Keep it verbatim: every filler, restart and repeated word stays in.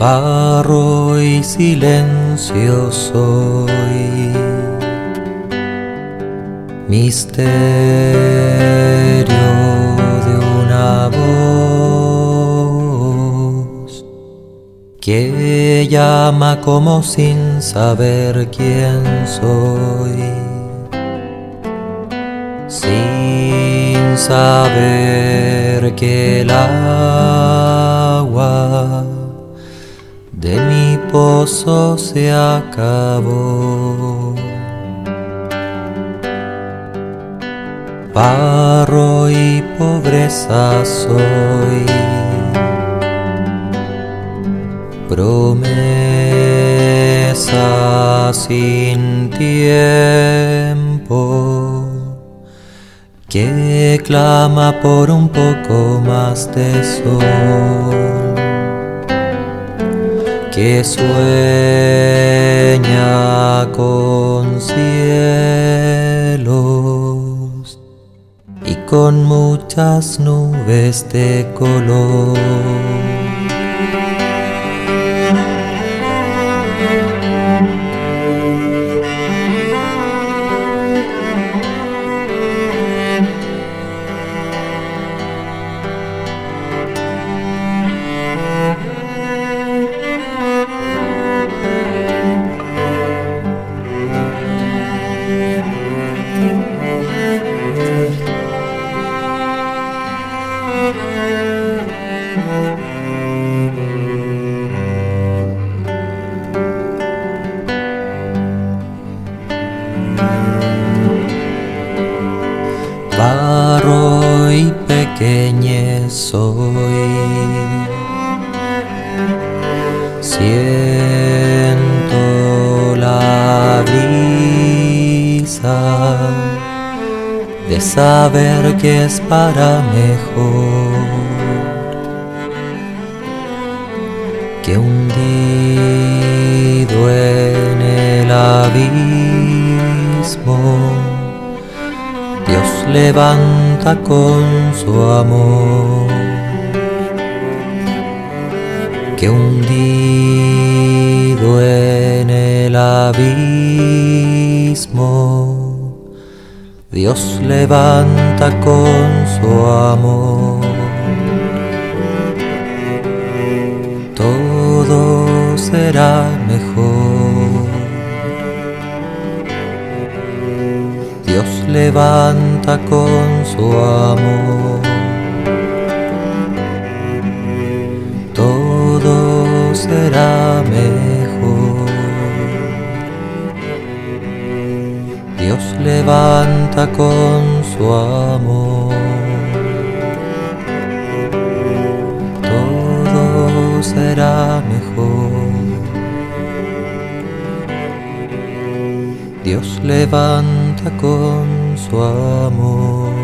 barro y silencio soy, misterio de una voz que llama como sin saber quién soy, sin saber que el agua de mi pozo se acabó. Barro y pobreza soy, promesa sin tiempo que clama por un poco más de sol, que sueña con cielos y con muchas nubes de color. Barro y pequeñez soy, siento la brisa de saber que es para mejor, que hundido en el abismo Dios levanta con su amor, que hundido en el abismo Dios levanta con su amor. Todo será mejor. Dios levanta con su amor. Todo será mejor. Dios levanta con su amor. Todo será mejor. Dios levanta con su amor.